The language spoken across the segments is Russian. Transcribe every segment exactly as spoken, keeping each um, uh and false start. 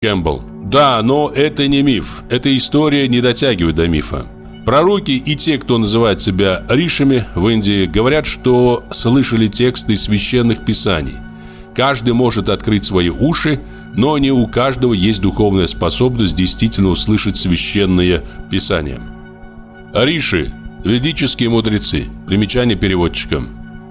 Кэмпбелл. Да, но это не миф. Эта история не дотягивает до мифа. Пророки и те, кто называет себя ришами в Индии, говорят, что слышали тексты священных писаний. Каждый может открыть свои уши, но не у каждого есть духовная способность действительно услышать священные писания. Риши – ведические мудрецы. Примечание переводчика.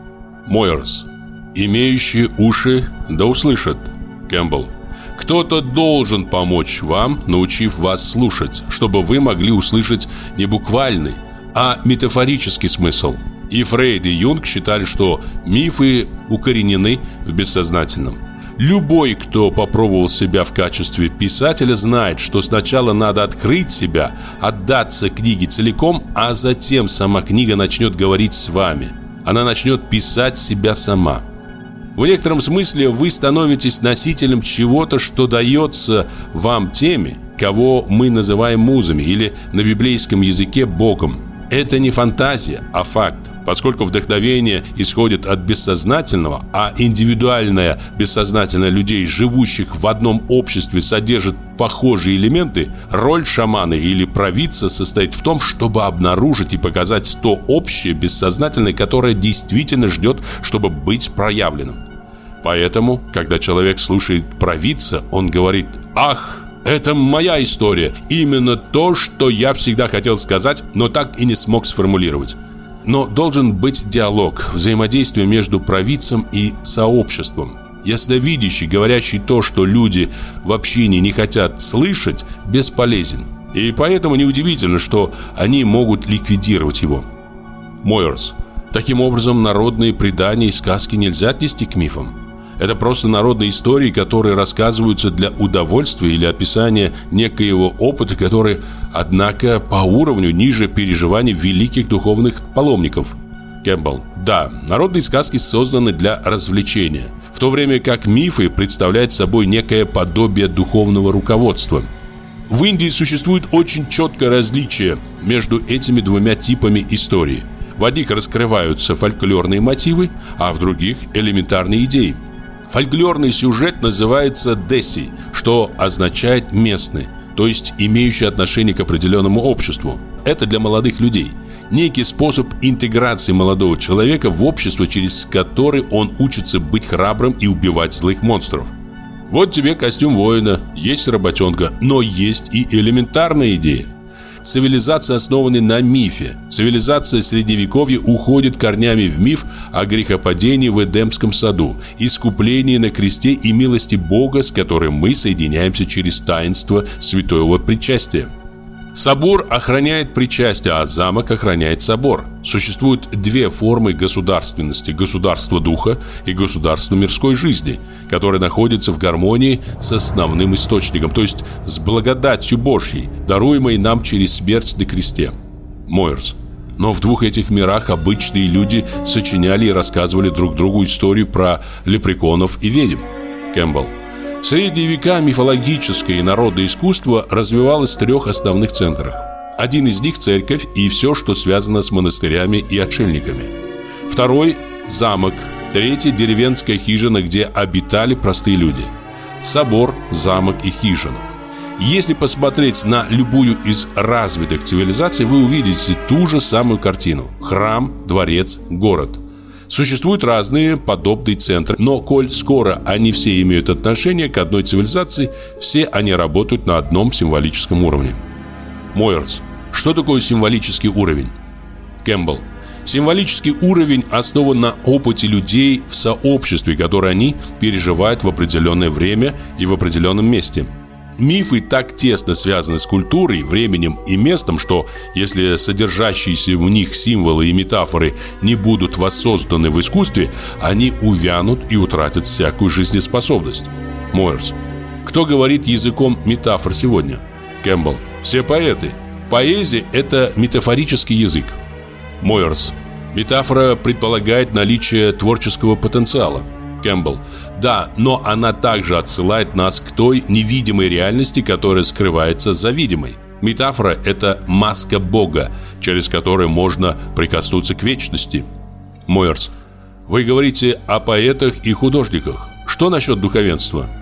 Мойерс. Имеющие уши да услышат. Кэмпбелл. Кто-то должен помочь вам, научив вас слушать, чтобы вы могли услышать не буквальный, а метафорический смысл. И Фрейд и Юнг считали, что мифы укоренены в бессознательном. Любой, кто попробовал себя в качестве писателя, знает, что сначала надо открыть себя, отдаться книге целиком, а затем сама книга начнет говорить с вами. Она начнет писать себя сама. В некотором смысле вы становитесь носителем чего-то, что дается вам теми, кого мы называем музами, или на библейском языке Богом. Это не фантазия, а факт. Поскольку вдохновение исходит от бессознательного, а индивидуальное бессознательное людей, живущих в одном обществе, содержит похожие элементы, роль шамана или провидца состоит в том, чтобы обнаружить и показать то общее бессознательное, которое действительно ждет, чтобы быть проявленным. Поэтому, когда человек слушает провидца, он говорит: «Ах, это моя история, именно то, что я всегда хотел сказать, но так и не смог сформулировать». Но должен быть диалог, взаимодействие между провидцем и сообществом. Ясновидящий, говорящий то, что люди в общине не хотят слышать, бесполезен. И поэтому неудивительно, что они могут ликвидировать его. Мойерс. Таким образом, народные предания и сказки нельзя отнести к мифам. Это просто народные истории, которые рассказываются для удовольствия или описания некоего опыта, который, однако, по уровню ниже переживаний великих духовных паломников. Кэмпбелл. Да, народные сказки созданы для развлечения, в то время как мифы представляют собой некое подобие духовного руководства. В Индии существует очень четкое различие между этими двумя типами истории. В одних раскрываются фольклорные мотивы, а в других – элементарные идеи. Фольклорный сюжет называется «деси», что означает «местный», то есть имеющий отношение к определенному обществу. Это для молодых людей. Некий способ интеграции молодого человека в общество, через который он учится быть храбрым и убивать злых монстров. Вот тебе костюм воина, есть работенка, но есть и элементарная идея. Цивилизация, основанная на мифе. Цивилизация Средневековья уходит корнями в миф о грехопадении в Эдемском саду, искуплении на кресте и милости Бога, с которым мы соединяемся через таинство святого причастия. Собор охраняет причастие, а замок охраняет собор. Существуют две формы государственности: государство духа и государство мирской жизни, которые находятся в гармонии с основным источником, то есть с благодатью Божьей, даруемой нам через смерть на кресте. Мойерс. Но в двух этих мирах обычные люди сочиняли и рассказывали друг другу историю про лепреконов и ведьм. Кэмпбелл. В средние века мифологическое и народное искусство развивалось в трех основных центрах. Один из них – церковь и все, что связано с монастырями и отшельниками. Второй – замок. Третий – деревенская хижина, где обитали простые люди. Собор, замок и хижина. Если посмотреть на любую из развитых цивилизаций, вы увидите ту же самую картину – храм, дворец, город. Существуют разные подобные центры, но коль скоро они все имеют отношение к одной цивилизации, все они работают на одном символическом уровне. Мойерс. Что такое символический уровень? Кэмпбелл. Символический уровень основан на опыте людей в сообществе, которое они переживают в определенное время и в определенном месте. Мифы так тесно связаны с культурой, временем и местом, что если содержащиеся в них символы и метафоры не будут воссозданы в искусстве, они увянут и утратят всякую жизнеспособность. Мойерс. Кто говорит языком метафор сегодня? Кэмпбелл. Все поэты. Поэзия – это метафорический язык. Мойерс. Метафора предполагает наличие творческого потенциала. Кэмпбелл. Да, но она также отсылает нас к той невидимой реальности, которая скрывается за видимой. Метафора – это маска Бога, через которую можно прикоснуться к вечности. Мойерс. Вы говорите о поэтах и художниках. Что насчет духовенства?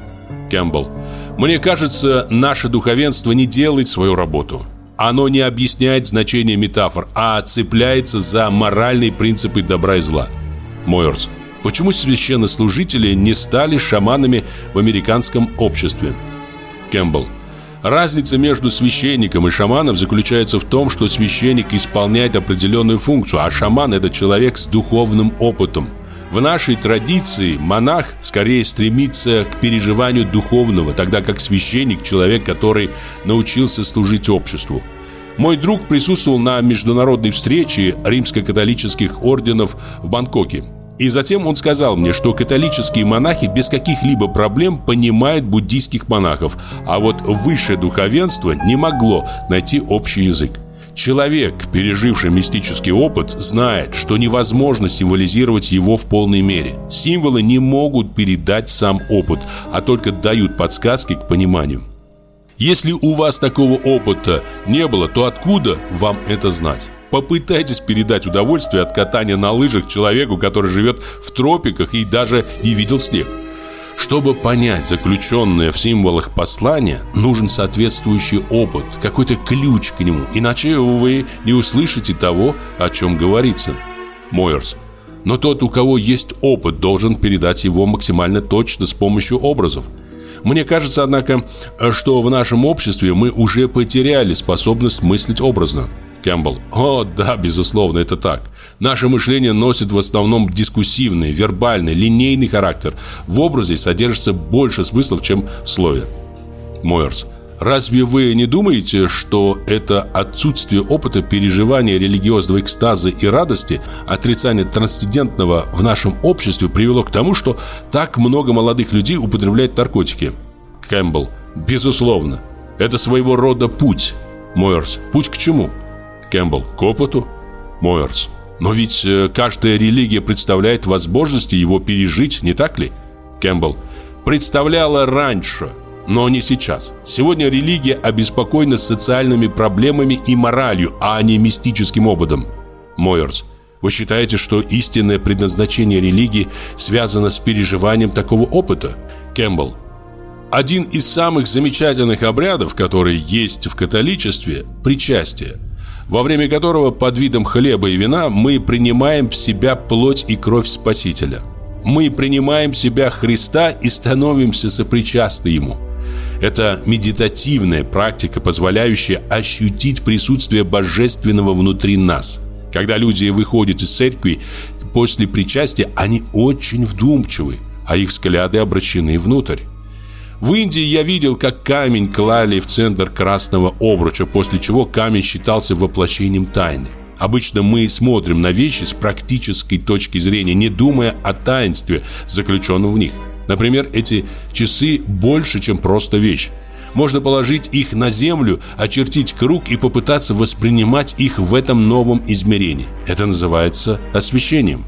Кэмпбелл. Мне кажется, наше духовенство не делает свою работу. Оно не объясняет значение метафор, а цепляется за моральные принципы добра и зла. Мойерс. Почему священнослужители не стали шаманами в американском обществе? Кэмпбелл. Разница между священником и шаманом заключается в том, что священник исполняет определенную функцию, а шаман – это человек с духовным опытом. В нашей традиции монах скорее стремится к переживанию духовного, тогда как священник – человек, который научился служить обществу. Мой друг присутствовал на международной встрече римско-католических орденов в Бангкоке. И затем он сказал мне, что католические монахи без каких-либо проблем понимают буддийских монахов, а вот высшее духовенство не могло найти общий язык. Человек, переживший мистический опыт, знает, что невозможно символизировать его в полной мере. Символы не могут передать сам опыт, а только дают подсказки к пониманию. Если у вас такого опыта не было, то откуда вам это знать? Попытайтесь передать удовольствие от катания на лыжах человеку, который живет в тропиках и даже не видел снег. Чтобы понять заключенное в символах послание, нужен соответствующий опыт, какой-то ключ к нему, иначе вы не услышите того, о чем говорится. Мойерс. Но тот, у кого есть опыт, должен передать его максимально точно с помощью образов. Мне кажется, однако, что в нашем обществе мы уже потеряли способность мыслить образно. Кэмпбелл. О, да, безусловно, это так. Наше мышление носит в основном дискуссивный, вербальный, линейный характер. В образе содержится больше смыслов, чем в слове. Мойерс. Разве вы не думаете, что это отсутствие опыта переживания религиозного экстаза и радости, отрицание трансцендентного в нашем обществе привело к тому, что так много молодых людей употребляют наркотики? Кэмпбелл. Безусловно. Это своего рода путь. Мойерс. Путь к чему? Кэмпбелл. К опыту. Мойерс. Но ведь каждая религия представляет возможности его пережить, не так ли? Кэмпбелл. Представляла раньше, но не сейчас. Сегодня религия обеспокоена социальными проблемами и моралью, а не мистическим опытом. Мойерс. Вы считаете, что истинное предназначение религии связано с переживанием такого опыта? Кэмпбелл. Один из самых замечательных обрядов, которые есть в католичестве – причастие, во время которого под видом хлеба и вина мы принимаем в себя плоть и кровь Спасителя. Мы принимаем в себя Христа и становимся сопричастны Ему. Это медитативная практика, позволяющая ощутить присутствие Божественного внутри нас. Когда люди выходят из церкви после причастия, они очень вдумчивы, а их взгляды обращены внутрь. В Индии я видел, как камень клали в центр красного обруча, после чего камень считался воплощением тайны. Обычно мы смотрим на вещи с практической точки зрения, не думая о таинстве, заключенном в них. Например, эти часы больше, чем просто вещь. Можно положить их на землю, очертить круг и попытаться воспринимать их в этом новом измерении. Это называется освящением.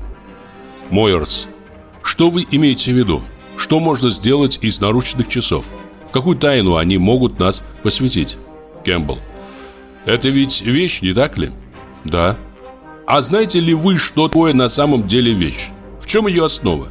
Мойерс. Что вы имеете в виду? Что можно сделать из наручных часов? В какую тайну они могут нас посвятить? Кэмпбелл. Это ведь вещь, не так ли? Да. А знаете ли вы, что такое на самом деле вещь? В чем ее основа?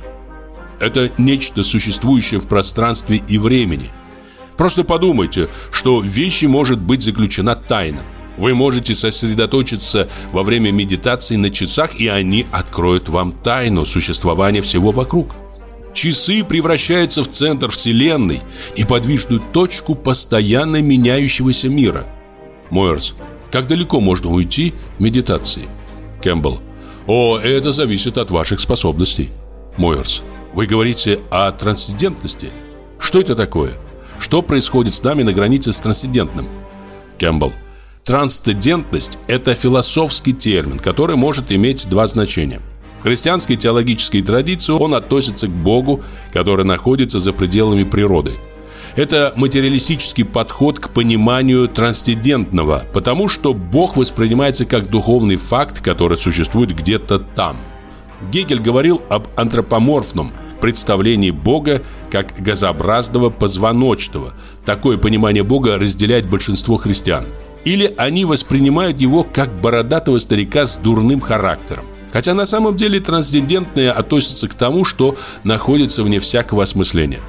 Это нечто, существующее в пространстве и времени. Просто подумайте, что в вещи может быть заключена тайна. Вы можете сосредоточиться во время медитации на часах, и они откроют вам тайну существования всего вокруг. Часы превращаются в центр Вселенной, неподвижную точку постоянно меняющегося мира. Мойерс. Как далеко можно уйти в медитации? Кэмпбелл. О, это зависит от ваших способностей. Мойерс. Вы говорите о трансцендентности. Что это такое? Что происходит с нами на границе с трансцендентным? Кэмпбелл. Трансцендентность – это философский термин, который может иметь два значения. В христианской теологической традиции он относится к Богу, который находится за пределами природы. Это материалистический подход к пониманию трансцендентного, потому что Бог воспринимается как духовный факт, который существует где-то там. Гегель говорил об антропоморфном представлении Бога как газообразного позвоночного. Такое понимание Бога разделяет большинство христиан. Или они воспринимают его как бородатого старика с дурным характером. Хотя на самом деле трансцендентное относится к тому, что находится вне всякого осмысления.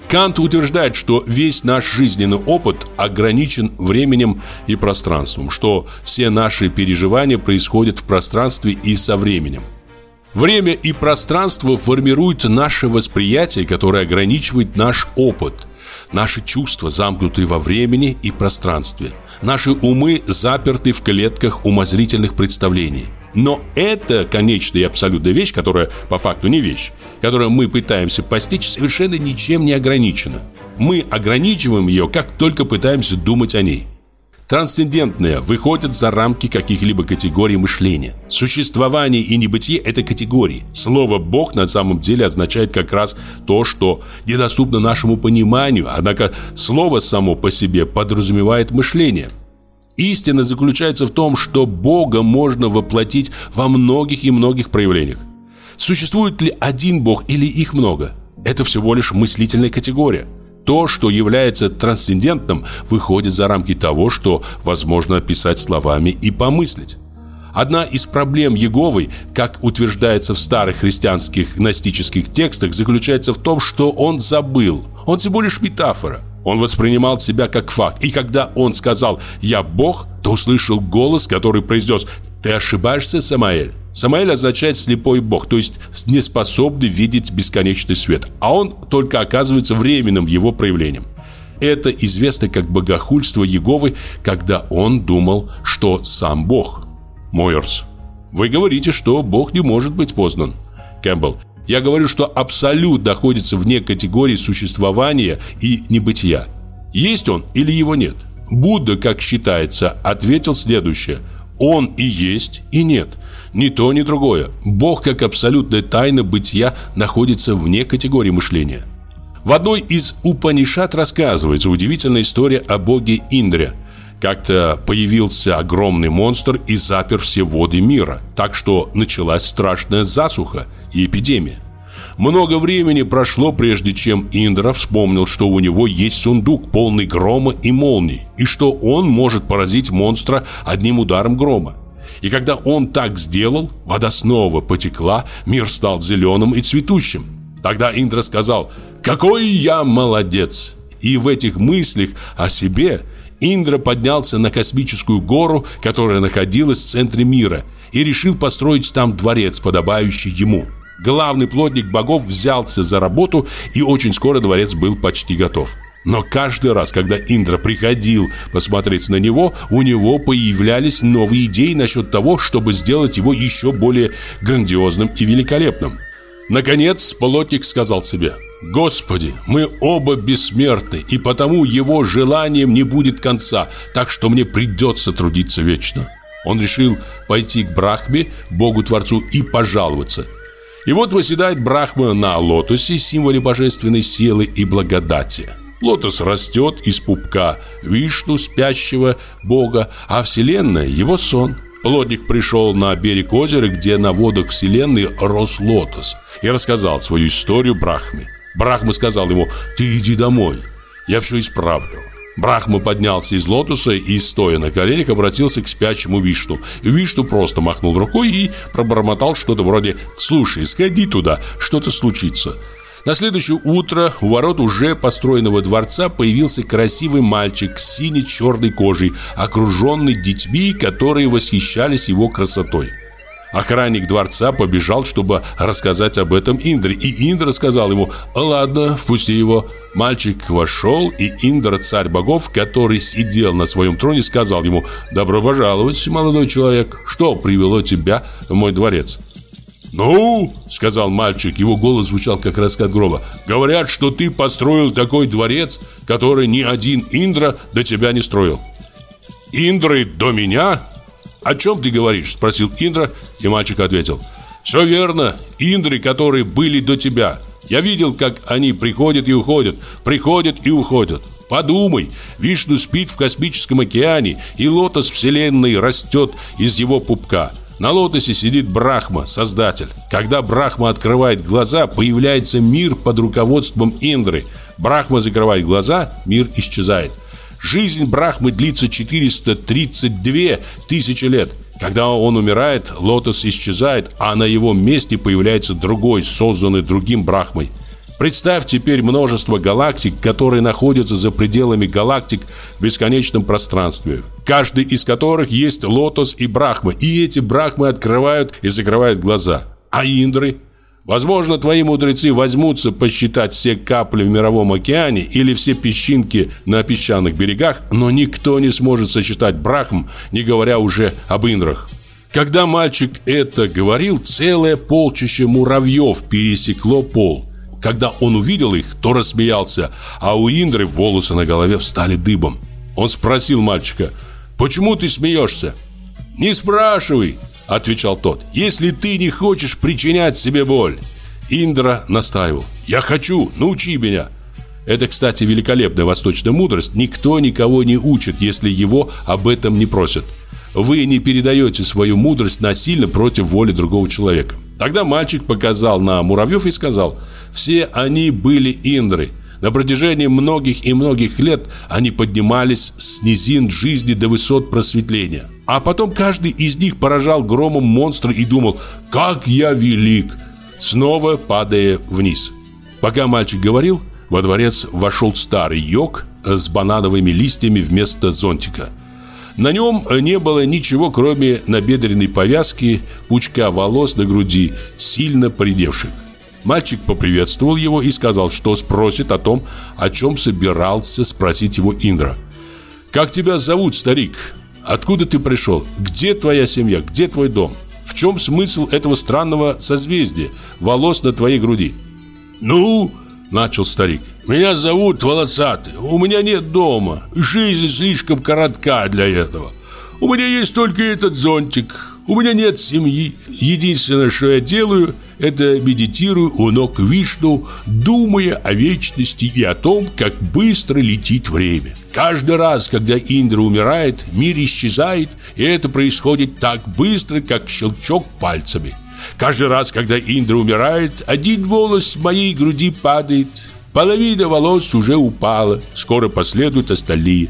Кант утверждает, что весь наш жизненный опыт ограничен временем и пространством, что все наши переживания происходят в пространстве и со временем. Время и пространство формируют наше восприятие, которое ограничивает наш опыт. Наши чувства замкнуты во времени и пространстве. Наши умы заперты в клетках умозрительных представлений. Но это конечная и абсолютная вещь, которая по факту не вещь, которую мы пытаемся постичь, совершенно ничем не ограничена. Мы ограничиваем ее, как только пытаемся думать о ней. Трансцендентное выходит за рамки каких-либо категорий мышления. Существование и небытие – это категории. Слово «Бог» на самом деле означает как раз то, что недоступно нашему пониманию, однако слово само по себе подразумевает мышление. Истина заключается в том, что Бога можно воплотить во многих и многих проявлениях. Существует ли один Бог или их много? Это всего лишь мыслительная категория. То, что является трансцендентным, выходит за рамки того, что возможно описать словами и помыслить. Одна из проблем Иеговы, как утверждается в старых христианских гностических текстах, заключается в том, что он забыл. Он всего лишь метафора. Он воспринимал себя как факт. И когда он сказал «Я Бог», то услышал голос, который произнес «Ты ошибаешься, Самаэль». Самаэль означает «слепой Бог», то есть неспособный видеть бесконечный свет. А он только оказывается временным его проявлением. Это известно как богохульство Иеговы, когда он думал, что сам Бог. Мойерс: вы говорите, что Бог не может быть познан. Кэмпбелл: я говорю, что абсолют находится вне категории существования и небытия. Есть он или его нет? Будда, как считается, ответил следующее: он и есть, и нет. Ни то, ни другое. Бог, как абсолютная тайна бытия, находится вне категории мышления. В одной из Упанишад рассказывается удивительная история о боге Индре. Как-то появился огромный монстр и запер все воды мира, так что началась страшная засуха и эпидемия. Много времени прошло, прежде чем Индра вспомнил, что у него есть сундук, полный грома и молний, и что он может поразить монстра одним ударом грома. И когда он так сделал, вода снова потекла, мир стал зеленым и цветущим. Тогда Индра сказал: «Какой я молодец!» И в этих мыслях о себе Индра поднялся на космическую гору, которая находилась в центре мира, и решил построить там дворец, подобающий ему. Главный плотник богов взялся за работу, и очень скоро дворец был почти готов. Но каждый раз, когда Индра приходил посмотреть на него, у него появлялись новые идеи насчет того, чтобы сделать его еще более грандиозным и великолепным. Наконец, плотник сказал себе: «Господи, мы оба бессмертны, и потому его желанием не будет конца, так что мне придется трудиться вечно». Он решил пойти к Брахме, Богу-творцу, и пожаловаться. И вот восседает Брахма на лотосе, символе божественной силы и благодати. Лотос растет из пупка Вишну, спящего бога, а вселенная – его сон. Плотник пришел на берег озера, где на водах вселенной рос лотос, и рассказал свою историю Брахме. Брахма сказал ему: «Ты иди домой, я все исправлю». Брахма поднялся из лотоса и, стоя на коленях, обратился к спящему Вишну. Вишну просто махнул рукой и пробормотал что-то вроде: «Слушай, сходи туда, что-то случится». На следующее утро у ворот уже построенного дворца появился красивый мальчик с сине-черной кожей, окруженный детьми, которые восхищались его красотой. Охранник дворца побежал, чтобы рассказать об этом Индре, и Индра сказал ему: «Ладно, впусти его». Мальчик вошел, и Индра, царь богов, который сидел на своем троне, сказал ему: «Добро пожаловать, молодой человек, что привело тебя в мой дворец?» «Ну, — сказал мальчик, его голос звучал как раскат грома, — говорят, что ты построил такой дворец, который ни один Индра до тебя не строил». «Индры до меня? О чем ты говоришь?» — спросил Индра, и мальчик ответил: «Все верно, Индры, которые были до тебя. Я видел, как они приходят и уходят, приходят и уходят. Подумай, Вишну спит в космическом океане, и лотос вселенной растет из его пупка. На лотосе сидит Брахма, создатель. Когда Брахма открывает глаза, появляется мир под руководством Индры. Брахма закрывает глаза, мир исчезает. Жизнь Брахмы длится четыреста тридцать две тысячи лет. Когда он умирает, лотос исчезает, а на его месте появляется другой, созданный другим Брахмой. Представь теперь множество галактик, которые находятся за пределами галактик в бесконечном пространстве, каждый из которых есть лотос и брахма, и эти брахмы открывают и закрывают глаза. А индры? Возможно, твои мудрецы возьмутся посчитать все капли в мировом океане или все песчинки на песчаных берегах, но никто не сможет сосчитать брахм, не говоря уже об индрах. Когда мальчик это говорил, целое полчище муравьев пересекло пол. Когда он увидел их, то рассмеялся, а у Индры волосы на голове встали дыбом. Он спросил мальчика: «Почему ты смеешься?» «Не спрашивай», — отвечал тот, «если ты не хочешь причинять себе боль». Индра настаивал: «Я хочу, научи меня». Это, кстати, великолепная восточная мудрость. Никто никого не учит, если его об этом не просят. Вы не передаете свою мудрость насильно против воли другого человека. Тогда мальчик показал на муравьев и сказал: «Все они были индры. На протяжении многих и многих лет они поднимались с низин жизни до высот просветления. А потом каждый из них поражал громом монстра и думал: как я велик!» снова падая вниз. Пока мальчик говорил, во дворец вошел старый йог с банановыми листьями вместо зонтика. На нем не было ничего, кроме набедренной повязки, пучка волос на груди, сильно поредевших. Мальчик поприветствовал его и сказал, что спросит о том, о чем собирался спросить его Индра. «Как тебя зовут, старик? Откуда ты пришел? Где твоя семья? Где твой дом? В чем смысл этого странного созвездия волос на твоей груди?» «Ну, — начал старик, — меня зовут Волосатый. У меня нет дома. Жизнь слишком коротка для этого. У меня есть только этот зонтик. У меня нет семьи. Единственное, что я делаю, это медитирую у ног Вишну, думая о вечности и о том, как быстро летит время. Каждый раз, когда Индра умирает, мир исчезает, и это происходит так быстро, как щелчок пальцами. Каждый раз, когда Индра умирает, один волос с моей груди падает. Половина волос уже упала. Скоро последуют остальные.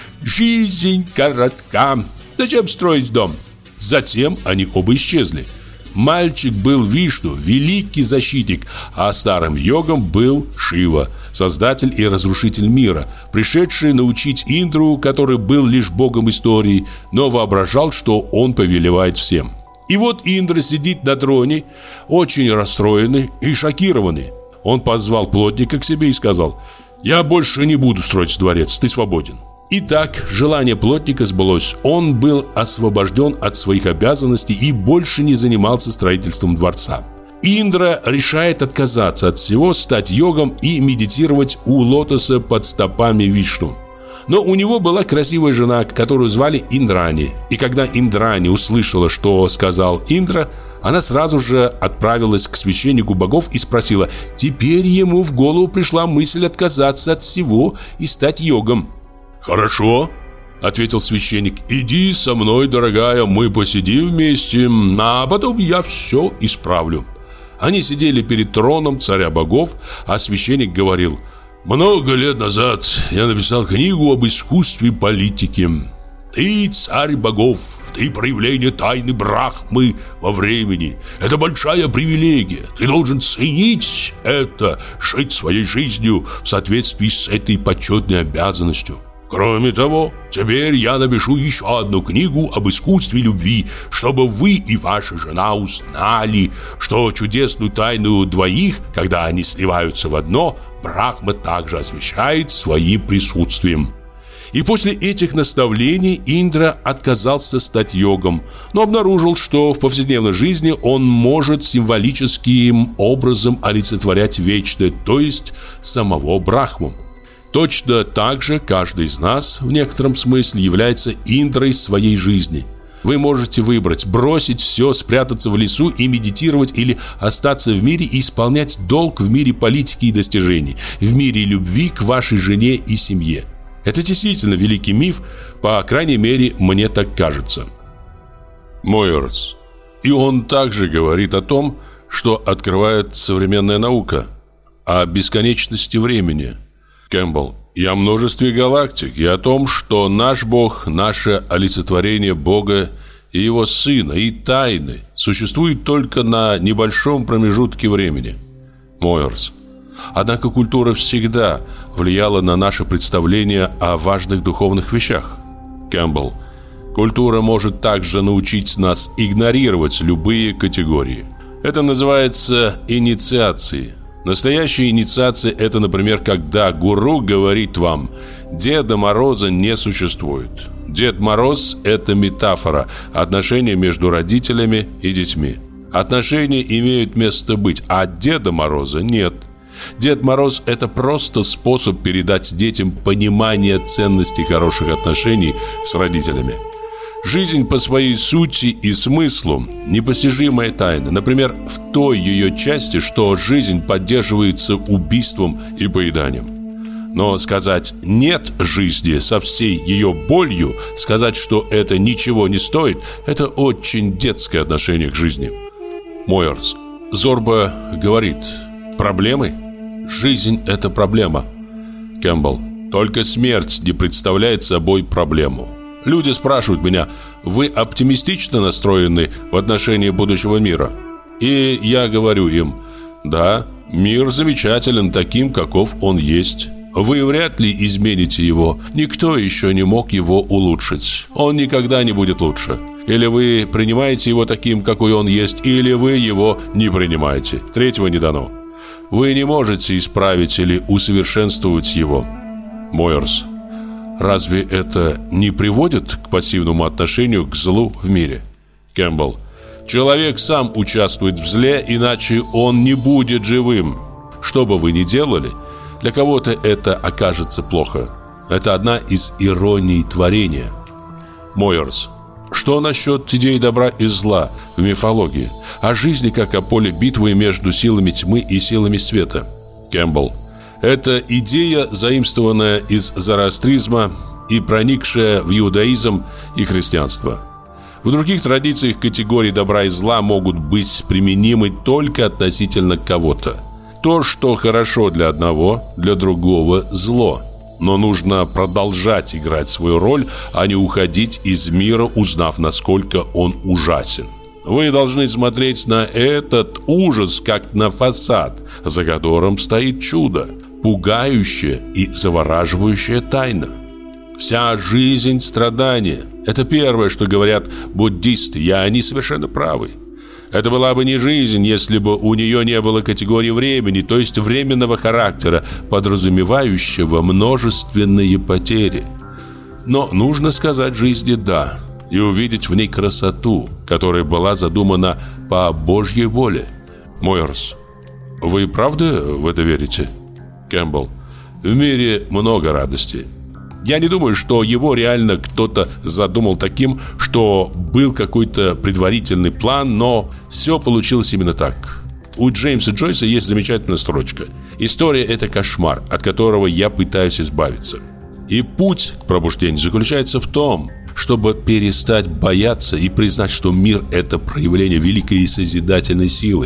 Жизнь коротка. Зачем строить дом?» Затем они оба исчезли. Мальчик был Вишну, великий защитник, а старым йогом был Шива, создатель и разрушитель мира, пришедший научить Индру, который был лишь богом истории, но воображал, что он повелевает всем. И вот Индра сидит на троне, очень расстроенный и шокированный. Он позвал плотника к себе и сказал: «Я больше не буду строить дворец, ты свободен». Итак, желание плотника сбылось. Он был освобожден от своих обязанностей и больше не занимался строительством дворца. Индра решает отказаться от всего, стать йогом и медитировать у лотоса под стопами Вишну. Но у него была красивая жена, которую звали Индрани. И когда Индрани услышала, что сказал Индра, она сразу же отправилась к священнику богов и спросила: теперь ему в голову пришла мысль отказаться от всего и стать йогом. «Хорошо», — ответил священник, — «иди со мной, дорогая, мы посидим вместе, а потом я все исправлю». Они сидели перед троном царя богов, а священник говорил: «Много лет назад я написал книгу об искусстве политики. Ты царь богов, ты проявление тайны Брахмы во времени. Это большая привилегия. Ты должен ценить это, жить своей жизнью в соответствии с этой почетной обязанностью. Кроме того, теперь я напишу еще одну книгу об искусстве любви, чтобы вы и ваша жена узнали, что чудесную тайну двоих, когда они сливаются в одно, Брахма также освещает своим присутствием». И после этих наставлений Индра отказался стать йогом, но обнаружил, что в повседневной жизни он может символическим образом олицетворять вечное, то есть самого Брахму. Точно так же каждый из нас в некотором смысле является Индрой своей жизни. Вы можете выбрать бросить все, спрятаться в лесу и медитировать, или остаться в мире и исполнять долг в мире политики и достижений, в мире любви к вашей жене и семье. Это действительно великий миф, по крайней мере, мне так кажется. Мойерс. И он также говорит о том, что открывает современная наука, о бесконечности времени. Кэмпбелл. И о множестве галактик, и о том, что наш Бог, наше олицетворение Бога и Его Сына, и тайны существуют только на небольшом промежутке времени. Мойерс. Однако культура всегда влияла на наше представление о важных духовных вещах. Кэмпбелл. Культура может также научить нас игнорировать любые категории. Это называется инициацией. Настоящая инициация – это, например, когда гуру говорит вам: Деда Мороза не существует. Дед Мороз – это метафора отношений между родителями и детьми. Отношения имеют место быть, а Деда Мороза нет. Дед Мороз – это просто способ передать детям понимание ценности хороших отношений с родителями. Жизнь по своей сути и смыслу – непостижимая тайна. Например, в той ее части, что жизнь поддерживается убийством и поеданием. Но сказать «нет» жизни со всей ее болью, сказать, что это ничего не стоит – это очень детское отношение к жизни. Мойерс. Зорба говорит: проблемы? Жизнь – это проблема. Кэмпбелл. Только смерть не представляет собой проблему. Люди спрашивают меня: вы оптимистично настроены в отношении будущего мира? И я говорю им: да, мир замечателен таким, каков он есть. Вы вряд ли измените его. Никто еще не мог его улучшить. Он никогда не будет лучше. Или вы принимаете его таким, какой он есть, или вы его не принимаете. Третьего не дано. Вы не можете исправить или усовершенствовать его. Мойерс. Разве это не приводит к пассивному отношению к злу в мире? Кэмпбелл. Человек сам участвует в зле, иначе он не будет живым. Что бы вы ни делали, для кого-то это окажется плохо. Это одна из ироний творения. Мойерс. Что насчет идей добра и зла в мифологии? О жизни как о поле битвы между силами тьмы и силами света? Кэмпбелл. Это идея, заимствованная из зороастризма и проникшая в иудаизм и христианство. В других традициях категории добра и зла могут быть применимы только относительно кого-то. То, что хорошо для одного, для другого зло. Но нужно продолжать играть свою роль, а не уходить из мира, узнав, насколько он ужасен. Вы должны смотреть на этот ужас, как на фасад, за которым стоит чудо, пугающая и завораживающая тайна. Вся жизнь – страдания. Это первое, что говорят буддисты, и они совершенно правы. Это была бы не жизнь, если бы у нее не было категории времени, то есть временного характера, подразумевающего множественные потери. Но нужно сказать жизни «да» и увидеть в ней красоту, которая была задумана по Божьей воле. Мойерс. Вы правда в это верите? Кэмпбелл. В мире много радости. Я не думаю, что его реально кто-то задумал таким, что был какой-то предварительный план, но все получилось именно так. У Джеймса Джойса есть замечательная строчка: «История – это кошмар, от которого я пытаюсь избавиться». И путь к пробуждению заключается в том, чтобы перестать бояться и признать, что мир – это проявление великой и созидательной силы.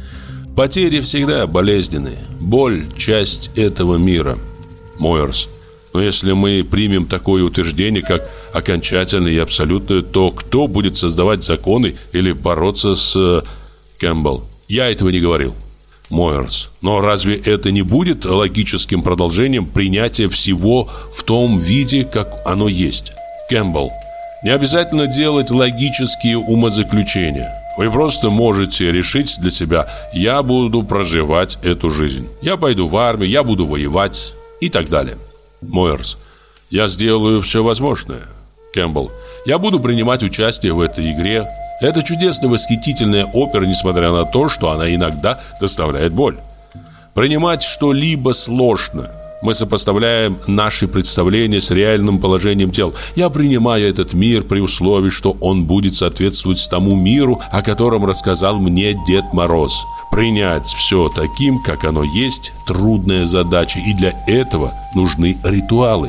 Потери всегда болезненные. Боль – часть этого мира. Мойерс. Но если мы примем такое утверждение, как окончательное и абсолютное, то кто будет создавать законы или бороться с... Кэмпбелл. Я этого не говорил. Мойерс. Но разве это не будет логическим продолжением принятия всего в том виде, как оно есть? Кэмпбелл. Не обязательно делать логические умозаключения. Вы просто можете решить для себя: я буду проживать эту жизнь. Я пойду в армию, я буду воевать и так далее. Мойерс. Я сделаю все возможное. Кэмпбелл. Я буду принимать участие в этой игре. Это чудесная, восхитительная опера, несмотря на то, что она иногда доставляет боль. Принимать что-либо сложно. Мы сопоставляем наши представления с реальным положением дел. Я принимаю этот мир при условии, что он будет соответствовать тому миру, о котором рассказал мне Дед Мороз. Принять все таким, как оно есть, трудная задача, и для этого нужны ритуалы.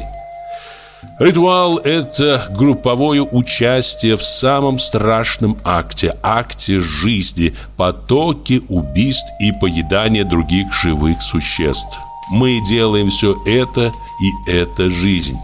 Ритуал – это групповое участие в самом страшном акте, акте жизни, потоке убийств и поедания других живых существ. Мы делаем все это, и это жизнь.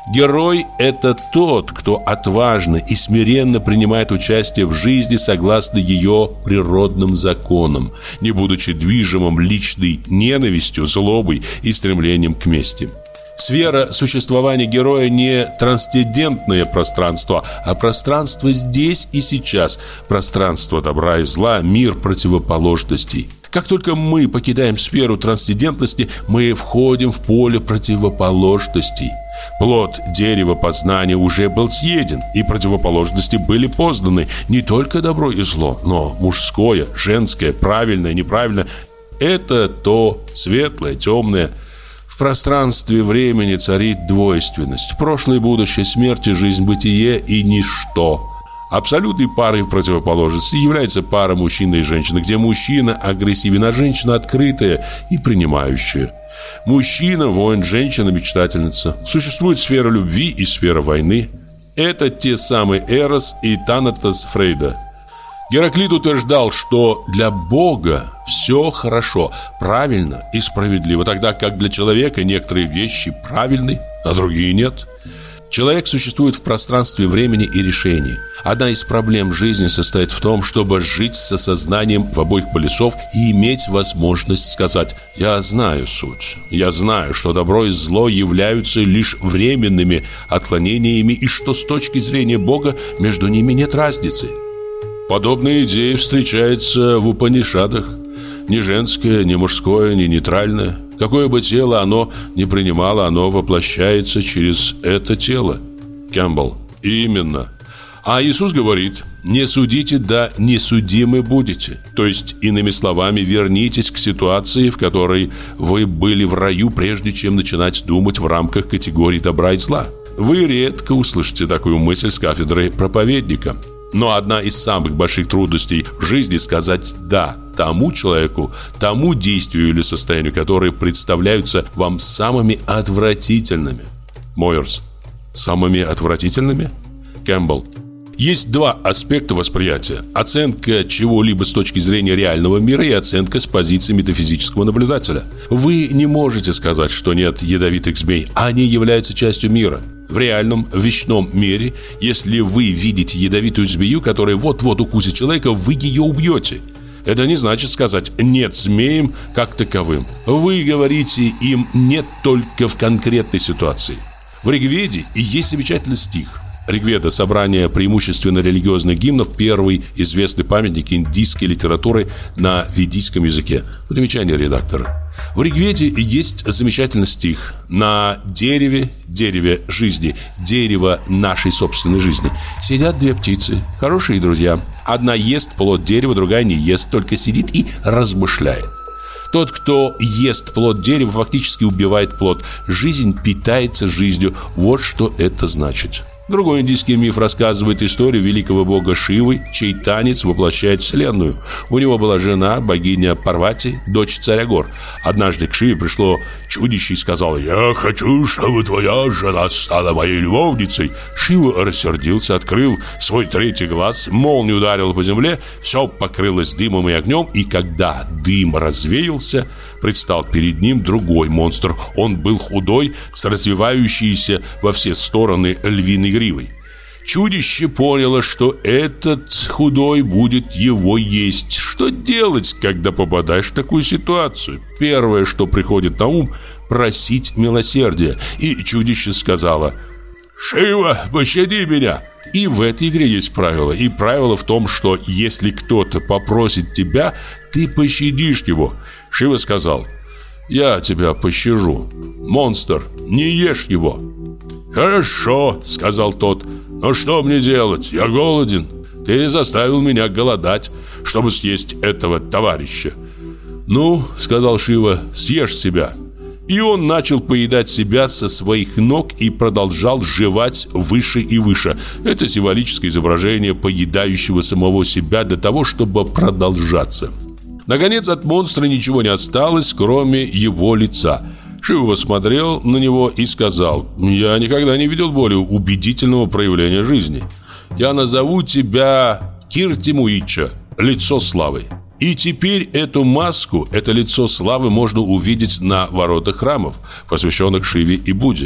Герой – это тот, кто отважно и смиренно принимает участие в жизни согласно ее природным законам, не будучи движимым личной ненавистью, злобой и стремлением к мести. Сфера существования героя не трансцендентное пространство, а пространство здесь и сейчас, пространство добра и зла, мир противоположностей. Как только мы покидаем сферу трансцендентности, мы входим в поле противоположностей. Плод дерева познания уже был съеден, и противоположности были познаны. Не только добро и зло, но мужское, женское, правильное, неправильное. Это то светлое, темное. В пространстве времени царит двойственность. Прошлое, будущее, смерть и жизнь, бытие и ничто. Абсолютной парой противоположности является пара мужчины и женщины, где мужчина агрессивен, а женщина открытая и принимающая. Мужчина – воин, женщина – мечтательница. Существует сфера любви и сфера войны. Это те самые Эрос и Танатос Фрейда. Гераклит утверждал, что для Бога все хорошо, правильно и справедливо, тогда как для человека некоторые вещи правильны, а другие нет. Человек существует в пространстве времени и решений. Одна из проблем жизни состоит в том, чтобы жить с осознанием в обоих полюсов и иметь возможность сказать: «Я знаю суть, я знаю, что добро и зло являются лишь временными отклонениями и что с точки зрения Бога между ними нет разницы». Подобные идеи встречаются в Упанишадах. Ни женское, ни мужское, ни нейтральное. Какое бы тело оно ни принимало, оно воплощается через это тело. Кэмпбелл. Именно. А Иисус говорит: «Не судите, да не судимы будете». То есть, иными словами, вернитесь к ситуации, в которой вы были в раю, прежде чем начинать думать в рамках категории добра и зла. Вы редко услышите такую мысль с кафедры проповедника. Но одна из самых больших трудностей в жизни сказать «да» тому человеку, тому действию или состоянию, которые представляются вам самыми отвратительными. Мойерс. Самыми отвратительными? Кэмпбелл. Есть два аспекта восприятия: оценка чего-либо с точки зрения реального мира и оценка с позиции метафизического наблюдателя. Вы не можете сказать, что нет ядовитых змей, они являются частью мира. В реальном, вечном мире, если вы видите ядовитую змею, которая вот-вот укусит человека, вы ее убьете. Это не значит сказать «нет» змеям как таковым. Вы говорите им «нет» только в конкретной ситуации. В Ригведе есть замечательный стих. Ригведа – собрание преимущественно религиозных гимнов, первый известный памятник индийской литературы на ведийском языке. Примечание редактора. В Ригведе есть замечательный стих: «На дереве, дереве жизни, дерево нашей собственной жизни, сидят две птицы, хорошие друзья. Одна ест плод дерева, другая не ест, только сидит и размышляет». Тот, кто ест плод дерева, фактически убивает плод. Жизнь питается жизнью. Вот что это значит. Другой индийский миф рассказывает историю великого бога Шивы, чей танец воплощает вселенную. У него была жена, богиня Парвати, дочь царя гор. Однажды к Шиве пришло чудище и сказало: «Я хочу, чтобы твоя жена стала моей любовницей». Шива рассердился, открыл свой третий глаз, молния ударила по земле, все покрылось дымом и огнем, и когда дым развеялся, предстал перед ним другой монстр. Он был худой, с развивающейся во все стороны львиной гривой. Чудище поняло, что этот худой будет его есть. Что делать, когда попадаешь в такую ситуацию? Первое, что приходит на ум – просить милосердия. И чудище сказало: «Шива, пощади меня». И в этой игре есть правило. И правило в том, что если кто-то попросит тебя, ты пощадишь его. Шива сказал: «Я тебя пощажу. Монстр, не ешь его». «Хорошо», — сказал тот. «Но что мне делать? Я голоден. Ты заставил меня голодать, чтобы съесть этого товарища». «Ну, — сказал Шива, — съешь себя». И он начал поедать себя со своих ног и продолжал жевать выше и выше. Это символическое изображение поедающего самого себя для того, чтобы продолжаться. Наконец от монстра ничего не осталось, кроме его лица. Шива посмотрел на него и сказал: «Я никогда не видел более убедительного проявления жизни. Я назову тебя Киртимуича, лицо славы». И теперь эту маску, это лицо славы можно увидеть на воротах храмов, посвященных Шиве и Будде.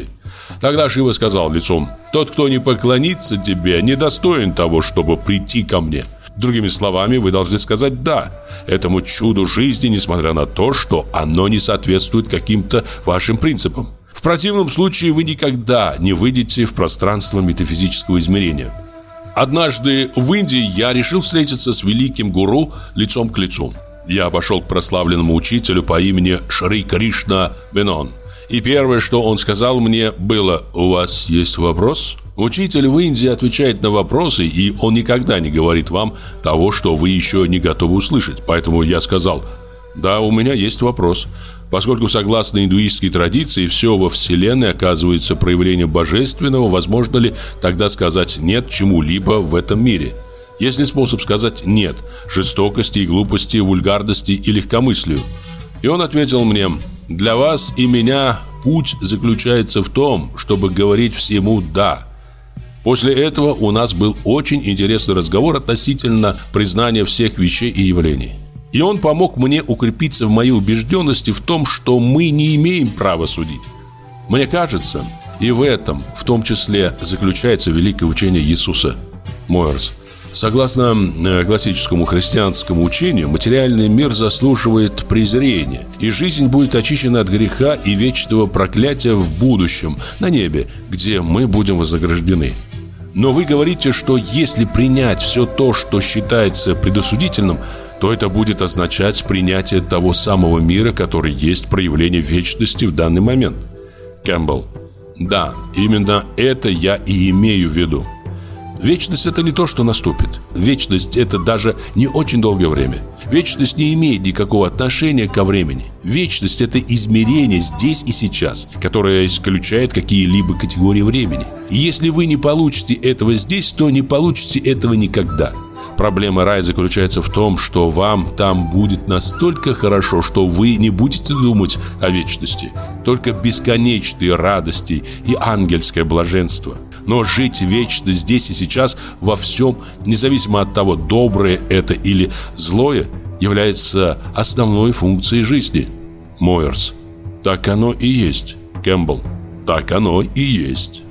Тогда Шива сказал лицом: «Тот, кто не поклонится тебе, недостоин того, чтобы прийти ко мне». Другими словами, вы должны сказать «да» этому чуду жизни, несмотря на то, что оно не соответствует каким-то вашим принципам. В противном случае вы никогда не выйдете в пространство метафизического измерения. Однажды в Индии я решил встретиться с великим гуру лицом к лицу. Я обошел к прославленному учителю по имени Шри Кришна Менон. И первое, что он сказал мне, было: «У вас есть вопрос?» Учитель в Индии отвечает на вопросы, и он никогда не говорит вам того, что вы еще не готовы услышать. Поэтому я сказал: «Да, у меня есть вопрос. Поскольку, согласно индуистской традиции, все во Вселенной оказывается проявлением божественного, возможно ли тогда сказать «нет» чему-либо в этом мире? Есть ли способ сказать «нет» жестокости и глупости, вульгарности и легкомыслию?» И он ответил мне: «Для вас и меня путь заключается в том, чтобы говорить всему «да». После этого у нас был очень интересный разговор относительно признания всех вещей и явлений. И он помог мне укрепиться в моей убежденности в том, что мы не имеем права судить. Мне кажется, и в этом, в том числе, заключается великое учение Иисуса». Мойерс. Согласно классическому христианскому учению, материальный мир заслуживает презрения, и жизнь будет очищена от греха и вечного проклятия в будущем, на небе, где мы будем вознаграждены. Но вы говорите, что если принять все то, что считается предосудительным, то это будет означать принятие того самого мира, который есть проявление вечности в данный момент. Кэмпбелл. Да, именно это я и имею в виду. Вечность – это не то, что наступит. Вечность – это даже не очень долгое время. Вечность не имеет никакого отношения ко времени. Вечность – это измерение здесь и сейчас, которое исключает какие-либо категории времени. И если вы не получите этого здесь, то не получите этого никогда. Проблема рая заключается в том, что вам там будет настолько хорошо, что вы не будете думать о вечности. Только бесконечные радости и ангельское блаженство. Но жить вечно здесь и сейчас во всем, независимо от того, доброе это или злое, является основной функцией жизни. Мойерс. Так оно и есть. Кэмпбелл. Так оно и есть.